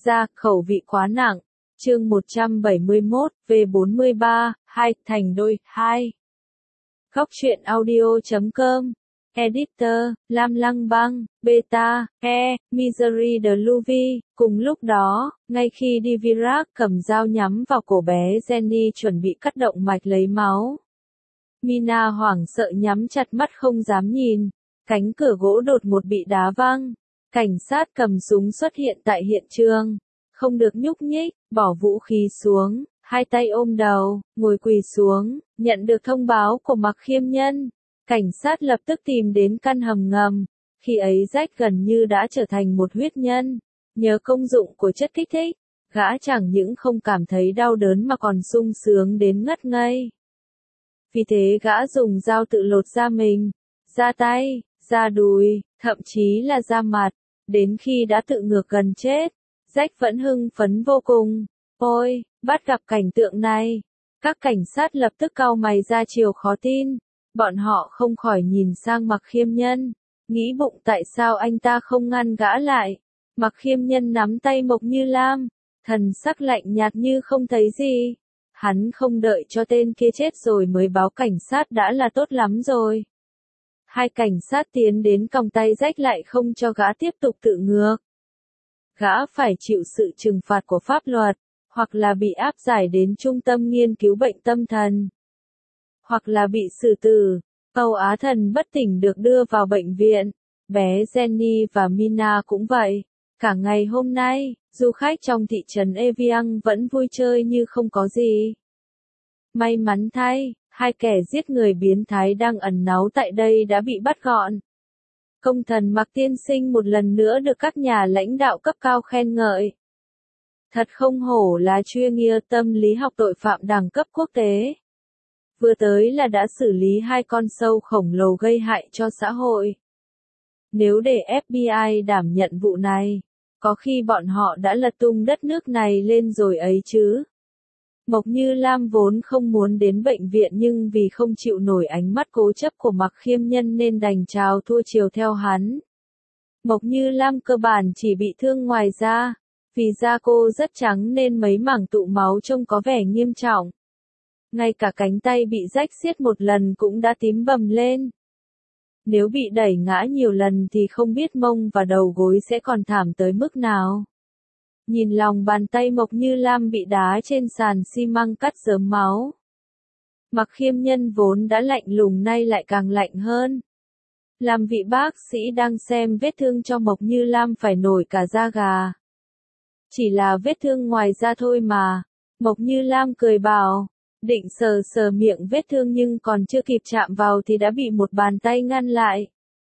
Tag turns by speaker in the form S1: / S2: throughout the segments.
S1: ra, khẩu vị quá nặng. Chương 171, V43, 2, thành đôi, 2. Góc truyện audio.com. Editor, Lam Lăng Băng, Beta, Misery de Louvi. Cùng lúc đó, ngay khi Dvorak cầm dao nhắm vào cổ bé Jenny chuẩn bị cắt động mạch lấy máu, Mina hoảng sợ nhắm chặt mắt không dám nhìn. Cánh cửa gỗ đột ngột bị đá văng. Cảnh sát cầm súng xuất hiện tại hiện trường. Không được nhúc nhích, bỏ vũ khí xuống, hai tay ôm đầu, ngồi quỳ xuống, nhận được thông báo của Mạc Khiêm Nhân. Cảnh sát lập tức tìm đến căn hầm ngầm. Khi ấy Jack gần như đã trở thành một huyết nhân. Nhờ công dụng của chất kích thích, gã chẳng những không cảm thấy đau đớn mà còn sung sướng đến ngất ngây. Vì thế gã dùng dao tự lột da mình, da tay, da đùi, thậm chí là da mặt. Đến khi đã tự ngược gần chết, Jack vẫn hưng phấn vô cùng. Ôi, bắt gặp cảnh tượng này. Các cảnh sát lập tức cau mày ra chiều khó tin. Bọn họ không khỏi nhìn sang Mạc Khiêm Nhân, nghĩ bụng tại sao anh ta không ngăn gã lại. Mạc Khiêm Nhân nắm tay Mộc Như Lam, thần sắc lạnh nhạt như không thấy gì. Hắn không đợi cho tên kia chết rồi mới báo cảnh sát đã là tốt lắm rồi. Hai cảnh sát tiến đến còng tay Jack lại không cho gã tiếp tục tự ngược. Gã phải chịu sự trừng phạt của pháp luật, hoặc là bị áp giải đến trung tâm nghiên cứu bệnh tâm thần, hoặc là bị xử tử. Âu Á Thần bất tỉnh được đưa vào bệnh viện. Bé Jenny và Mina cũng vậy. Cả ngày hôm nay, du khách trong thị trấn Evian vẫn vui chơi như không có gì. May mắn thay, hai kẻ giết người biến thái đang ẩn náu tại đây đã bị bắt gọn. Công thần Mạc tiên sinh một lần nữa được các nhà lãnh đạo cấp cao khen ngợi. Thật không hổ là chuyên nghiệp tâm lý học tội phạm đẳng cấp quốc tế. Vừa tới là đã xử lý hai con sâu khổng lồ gây hại cho xã hội. Nếu để FBI đảm nhận vụ này, có khi bọn họ đã lật tung đất nước này lên rồi ấy chứ. Mộc Như Lam vốn không muốn đến bệnh viện nhưng vì không chịu nổi ánh mắt cố chấp của Mạc Khiêm Nhân nên đành chào thua chiều theo hắn. Mộc Như Lam cơ bản chỉ bị thương ngoài da, vì da cô rất trắng nên mấy mảng tụ máu trông có vẻ nghiêm trọng. Ngay cả cánh tay bị rách xiết một lần cũng đã tím bầm lên. Nếu bị đẩy ngã nhiều lần thì không biết mông và đầu gối sẽ còn thảm tới mức nào. Nhìn lòng bàn tay Mộc Như Lam bị đá trên sàn xi măng cắt rớm máu. Mạc Khiêm Nhân vốn đã lạnh lùng nay lại càng lạnh hơn. Làm vị bác sĩ đang xem vết thương cho Mộc Như Lam phải nổi cả da gà. Chỉ là vết thương ngoài da thôi mà. Mộc Như Lam cười bảo, định sờ sờ miệng vết thương nhưng còn chưa kịp chạm vào thì đã bị một bàn tay ngăn lại.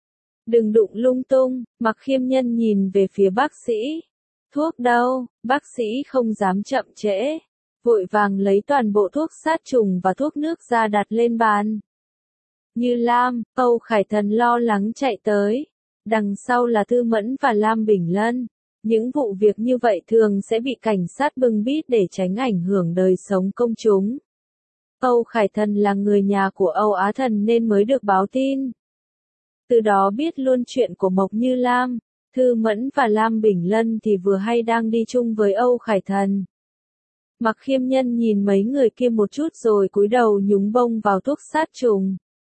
S1: Đừng đụng lung tung. Mạc Khiêm Nhân nhìn về phía bác sĩ. Thuốc đâu? Bác sĩ không dám chậm trễ. Vội vàng lấy toàn bộ thuốc sát trùng và thuốc nước ra đặt lên bàn. Như Lam, Âu Khải Thần lo lắng chạy tới. Đằng sau là Thư Mẫn và Lam Bình Lân. Những vụ việc như vậy thường sẽ bị cảnh sát bưng bít để tránh ảnh hưởng đời sống công chúng. Âu Khải Thần là người nhà của Âu Á Thần nên mới được báo tin. Từ đó biết luôn chuyện của Mộc Như Lam, Thư Mẫn và Lam Bình Lân thì vừa hay đang đi chung với Âu Khải Thần. Mạc Khiêm Nhân nhìn mấy người kia một chút rồi cúi đầu nhúng bông vào thuốc sát trùng.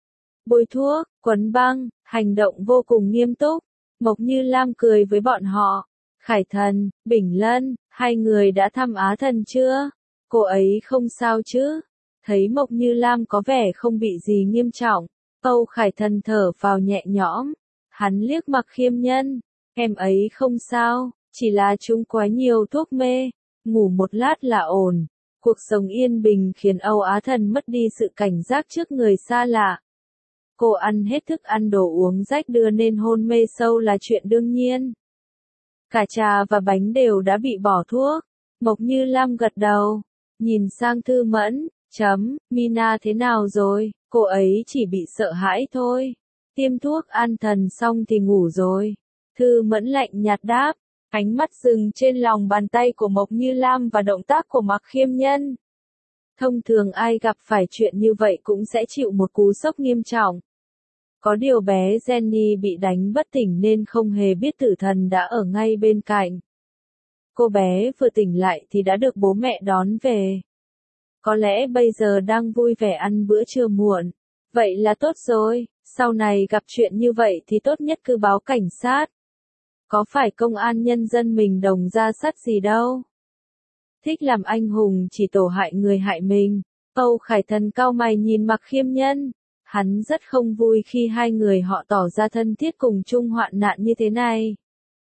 S1: Bôi thuốc, quấn băng, hành động vô cùng nghiêm túc. Mộc Như Lam cười với bọn họ. Khải Thần, Bình Lân, hai người đã thăm Á Thần chưa? Cô ấy không sao chứ? Thấy Mộc Như Lam có vẻ không bị gì nghiêm trọng, Âu Khải Thần thở phào nhẹ nhõm. Hắn liếc Mạc Khiêm Nhân, em ấy không sao, chỉ là chúng quá nhiều thuốc mê, ngủ một lát là ổn. Cuộc sống yên bình khiến Âu Á Thần mất đi sự cảnh giác trước người xa lạ. Cô ăn hết thức ăn đồ uống rách đưa nên hôn mê sâu là chuyện đương nhiên. Cả trà và bánh đều đã bị bỏ thuốc. Mộc Như Lam gật đầu, nhìn sang Thư Mẫn. Mina thế nào rồi? Cô ấy chỉ bị sợ hãi thôi. Tiêm thuốc an thần xong thì ngủ rồi. Thư Mẫn lạnh nhạt đáp. Ánh mắt dừng trên lòng bàn tay của Mộc Như Lam và động tác của Mạc Khiêm Nhân. Thông thường ai gặp phải chuyện như vậy cũng sẽ chịu một cú sốc nghiêm trọng. Có điều bé Jenny bị đánh bất tỉnh nên không hề biết tử thần đã ở ngay bên cạnh. Cô bé vừa tỉnh lại thì đã được bố mẹ đón về. Có lẽ bây giờ đang vui vẻ ăn bữa trưa muộn. Vậy là tốt rồi, sau này gặp chuyện như vậy thì tốt nhất cứ báo cảnh sát. Có phải công an nhân dân mình đồng ra sắt gì đâu. Thích làm anh hùng chỉ tổ hại người hại mình. Âu Khải Thần cau mày nhìn Mạc Khiêm Nhân. Hắn rất không vui khi hai người họ tỏ ra thân thiết cùng chung hoạn nạn như thế này.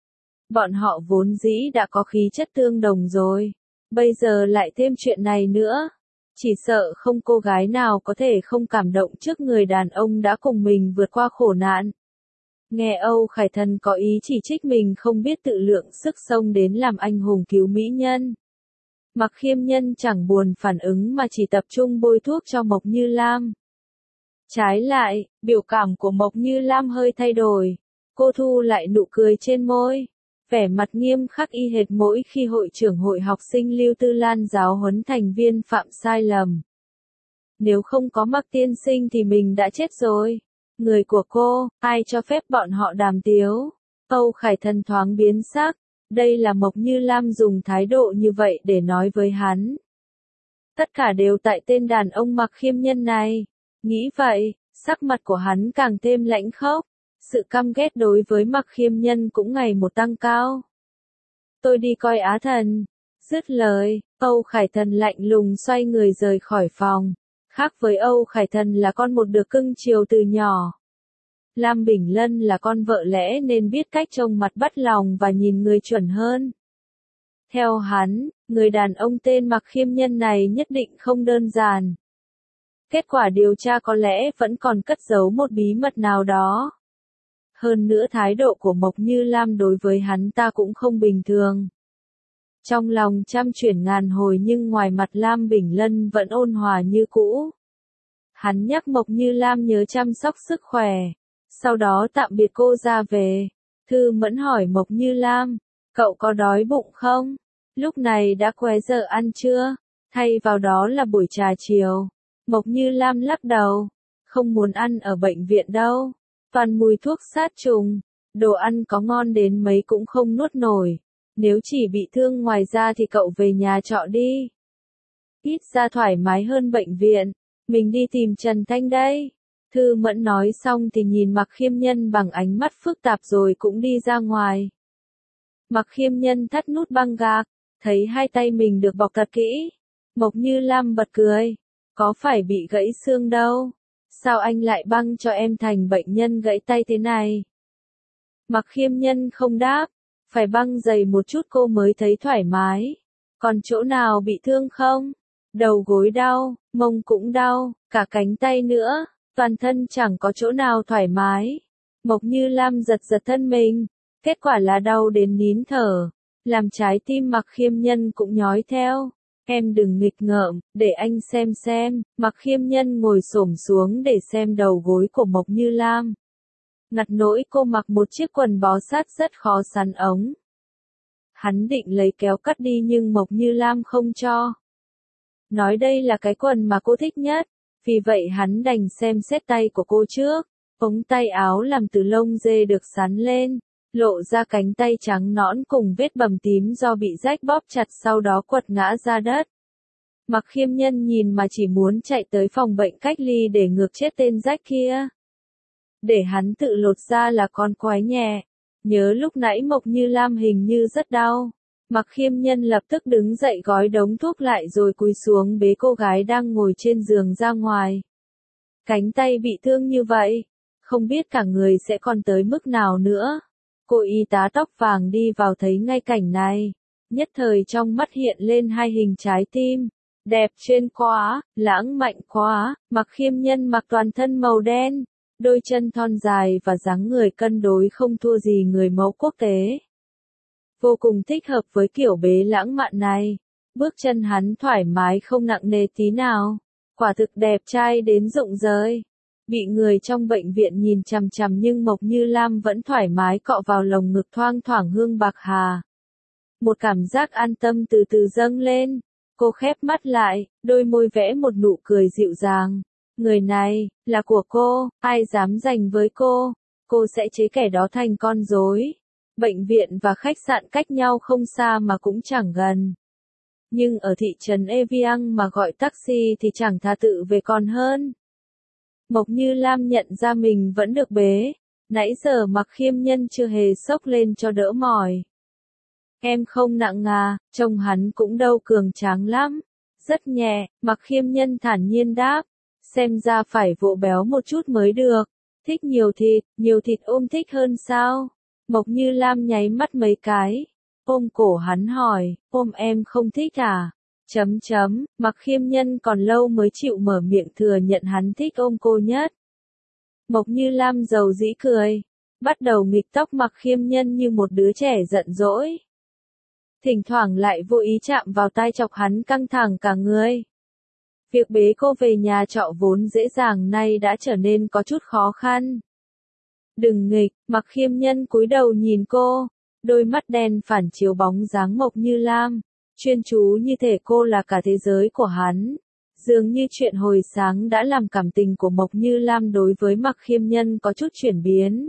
S1: Bọn họ vốn dĩ đã có khí chất tương đồng rồi. Bây giờ lại thêm chuyện này nữa. Chỉ sợ không cô gái nào có thể không cảm động trước người đàn ông đã cùng mình vượt qua khổ nạn. Nghe Âu Khải Thần có ý chỉ trích mình không biết tự lượng sức xông đến làm anh hùng cứu mỹ nhân. Mạc Khiêm Nhân chẳng buồn phản ứng mà chỉ tập trung bôi thuốc cho Mộc Như Lam. Trái lại, biểu cảm của Mộc Như Lam hơi thay đổi. Cô thu lại nụ cười trên môi. Vẻ mặt nghiêm khắc y hệt mỗi khi hội trưởng hội học sinh Lưu Tư Lan giáo huấn thành viên phạm sai lầm. Nếu không có Mạc tiên sinh thì mình đã chết rồi. Người của cô, ai cho phép bọn họ đàm tiếu? Âu Khải Thần thoáng biến sắc. Đây là Mộc Như Lam dùng thái độ như vậy để nói với hắn. Tất cả đều tại tên đàn ông Mạc Khiêm Nhân này. Nghĩ vậy, sắc mặt của hắn càng thêm lãnh khốc. Sự căm ghét đối với Mạc Khiêm Nhân cũng ngày một tăng cao. Tôi đi coi Á Thần. Dứt lời, Âu Khải Thần lạnh lùng xoay người rời khỏi phòng. Khác với Âu Khải Thần là con một được cưng chiều từ nhỏ. Lam Bình Lân là con vợ lẽ nên biết cách trông mặt bắt lòng và nhìn người chuẩn hơn. Theo hắn, người đàn ông tên Mạc Khiêm Nhân này nhất định không đơn giản. Kết quả điều tra có lẽ vẫn còn cất giấu một bí mật nào đó. Hơn nữa thái độ của Mộc Như Lam đối với hắn ta cũng không bình thường. Trong lòng trăm chuyển ngàn hồi nhưng ngoài mặt Lam Bình Lân vẫn ôn hòa như cũ. Hắn nhắc Mộc Như Lam nhớ chăm sóc sức khỏe. Sau đó tạm biệt cô ra về. Thư Mẫn hỏi Mộc Như Lam, cậu có đói bụng không? Lúc này đã qua giờ ăn trưa, thay vào đó là buổi trà chiều. Mộc Như Lam lắc đầu, không muốn ăn ở bệnh viện đâu. Toàn mùi thuốc sát trùng, đồ ăn có ngon đến mấy cũng không nuốt nổi. Nếu chỉ bị thương ngoài da thì cậu về nhà trọ đi. Ít ra thoải mái hơn bệnh viện, mình đi tìm Trần Thanh đây. Thư Mẫn nói xong thì nhìn Mạc Khiêm Nhân bằng ánh mắt phức tạp rồi cũng đi ra ngoài. Mạc Khiêm Nhân thắt nút băng gạc, thấy hai tay mình được bọc thật kỹ. Mộc Như Lam bật cười, có phải bị gãy xương đâu, sao anh lại băng cho em thành bệnh nhân gãy tay thế này? Mạc Khiêm Nhân không đáp, phải băng dày một chút cô mới thấy thoải mái. Còn chỗ nào bị thương không? Đầu gối đau, mông cũng đau, cả cánh tay nữa. Toàn thân chẳng có chỗ nào thoải mái. Mộc Như Lam giật giật thân mình. Kết quả là đau đến nín thở. Làm trái tim Mạc Khiêm Nhân cũng nhói theo. Em đừng nghịch ngợm, để anh xem. Mạc Khiêm Nhân ngồi xổm xuống để xem đầu gối của Mộc Như Lam. Ngặt nỗi cô mặc một chiếc quần bó sát rất khó sắn ống. Hắn định lấy kéo cắt đi nhưng Mộc Như Lam không cho. Nói đây là cái quần mà cô thích nhất. Vì vậy hắn đành xem xét tay của cô trước. Ống tay áo làm từ lông dê được sắn lên, lộ ra cánh tay trắng nõn cùng vết bầm tím do bị rách bóp chặt sau đó quật ngã ra đất. Mạc Khiêm Nhân nhìn mà chỉ muốn chạy tới phòng bệnh cách ly để ngược chết tên rách kia. Để hắn tự lột ra là con quái nhẹ. Nhớ lúc nãy Mộc Như Lam hình như rất đau. Mạc Khiêm Nhân lập tức đứng dậy gói đống thuốc lại rồi cúi xuống bế cô gái đang ngồi trên giường ra ngoài. Cánh tay bị thương như vậy, không biết cả người sẽ còn tới mức nào nữa. Cô y tá tóc vàng đi vào thấy ngay cảnh này. Nhất thời trong mắt hiện lên hai hình trái tim. Đẹp trên quá, lãng mạnh quá. Mạc Khiêm Nhân mặc toàn thân màu đen, đôi chân thon dài và dáng người cân đối không thua gì người mẫu quốc tế. Vô cùng thích hợp với kiểu bế lãng mạn này. Bước chân hắn thoải mái không nặng nề tí nào. Quả thực đẹp trai đến rụng rời. Bị người trong bệnh viện nhìn chằm chằm nhưng Mộc Như Lam vẫn thoải mái cọ vào lồng ngực thoang thoảng hương bạc hà. Một cảm giác an tâm từ từ dâng lên. Cô khép mắt lại, đôi môi vẽ một nụ cười dịu dàng. Người này, là của cô, ai dám giành với cô sẽ chế kẻ đó thành con rối. Bệnh viện và khách sạn cách nhau không xa mà cũng chẳng gần. Nhưng ở thị trấn Evian mà gọi taxi thì chẳng thà tự về còn hơn. Mộc Như Lam nhận ra mình vẫn được bế. Nãy giờ Mặc Khiêm Nhân chưa hề xốc lên cho đỡ mỏi. Em không nặng à, trông hắn cũng đâu cường tráng lắm. Rất nhẹ, Mặc Khiêm Nhân thản nhiên đáp. Xem ra phải vỗ béo một chút mới được. Thích nhiều thịt ôm thích hơn sao? Mộc Như Lam nháy mắt mấy cái. Ôm cổ hắn hỏi, ôm em không thích à? Mặc Khiêm Nhân còn lâu mới chịu mở miệng thừa nhận hắn thích ôm cô nhất. Mộc Như Lam giàu dĩ cười, bắt đầu nghịch tóc Mặc Khiêm Nhân như một đứa trẻ giận dỗi. Thỉnh thoảng lại vô ý chạm vào tai chọc hắn căng thẳng cả người. Việc bế cô về nhà trọ vốn dễ dàng nay đã trở nên có chút khó khăn. Đừng nghịch, Mặc Khiêm Nhân cúi đầu nhìn cô, đôi mắt đen phản chiếu bóng dáng Mộc Như Lam, chuyên chú như thể cô là cả thế giới của hắn. Dường như chuyện hồi sáng đã làm cảm tình của Mộc Như Lam đối với Mặc Khiêm Nhân có chút chuyển biến.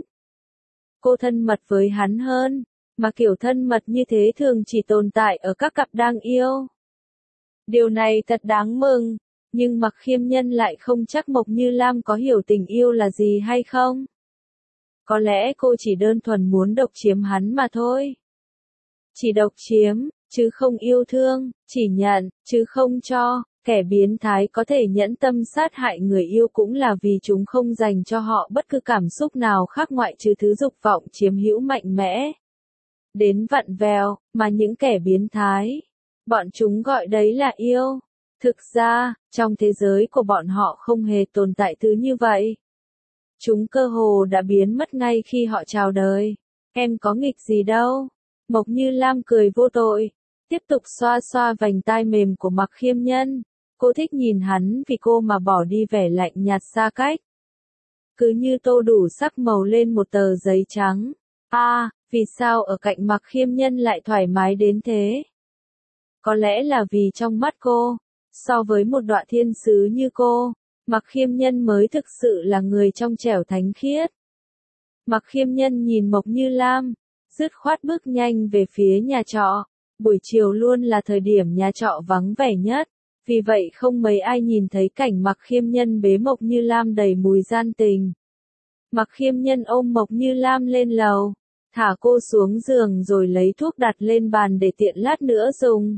S1: Cô thân mật với hắn hơn, mà kiểu thân mật như thế thường chỉ tồn tại ở các cặp đang yêu. Điều này thật đáng mừng, nhưng Mặc Khiêm Nhân lại không chắc Mộc Như Lam có hiểu tình yêu là gì hay không. Có lẽ cô chỉ đơn thuần muốn độc chiếm hắn mà thôi. Chỉ độc chiếm, chứ không yêu thương, chỉ nhận, chứ không cho. Kẻ biến thái có thể nhẫn tâm sát hại người yêu cũng là vì chúng không dành cho họ bất cứ cảm xúc nào khác ngoại trừ thứ dục vọng chiếm hữu mạnh mẽ. Đến vặn vẹo, mà những kẻ biến thái, bọn chúng gọi đấy là yêu. Thực ra, trong thế giới của bọn họ không hề tồn tại thứ như vậy. Chúng cơ hồ đã biến mất ngay khi họ chào đời. Em có nghịch gì đâu. Mộc Như Lam cười vô tội, tiếp tục xoa xoa vành tai mềm của Mặc Khiêm Nhân. Cô thích nhìn hắn vì cô mà bỏ đi vẻ lạnh nhạt xa cách. Cứ như tô đủ sắc màu lên một tờ giấy trắng. Vì sao ở cạnh Mặc Khiêm Nhân lại thoải mái đến thế? Có lẽ là vì trong mắt cô, so với một đọa thiên sứ như cô, Mặc Khiêm Nhân mới thực sự là người trong trẻo thánh khiết. Mặc Khiêm Nhân nhìn Mộc Như Lam, dứt khoát bước nhanh về phía nhà trọ. Buổi chiều luôn là thời điểm nhà trọ vắng vẻ nhất, vì vậy không mấy ai nhìn thấy cảnh Mặc Khiêm Nhân bế Mộc Như Lam đầy mùi gian tình. Mặc Khiêm Nhân ôm Mộc Như Lam lên lầu, thả cô xuống giường rồi lấy thuốc đặt lên bàn để tiện lát nữa dùng.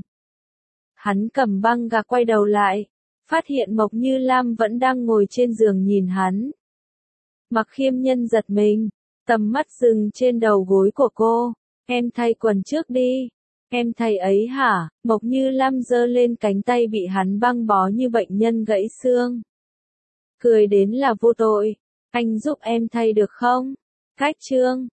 S1: Hắn cầm băng gạc quay đầu lại, phát hiện Mộc Như Lam vẫn đang ngồi trên giường nhìn hắn. Mặc Khiêm Nhân giật mình, tầm mắt dừng trên đầu gối của cô. Em thay quần trước đi. Em thay ấy hả? Mộc Như Lam giơ lên cánh tay bị hắn băng bó như bệnh nhân gãy xương. Cười đến là vô tội. Anh giúp em thay được không? Cách chương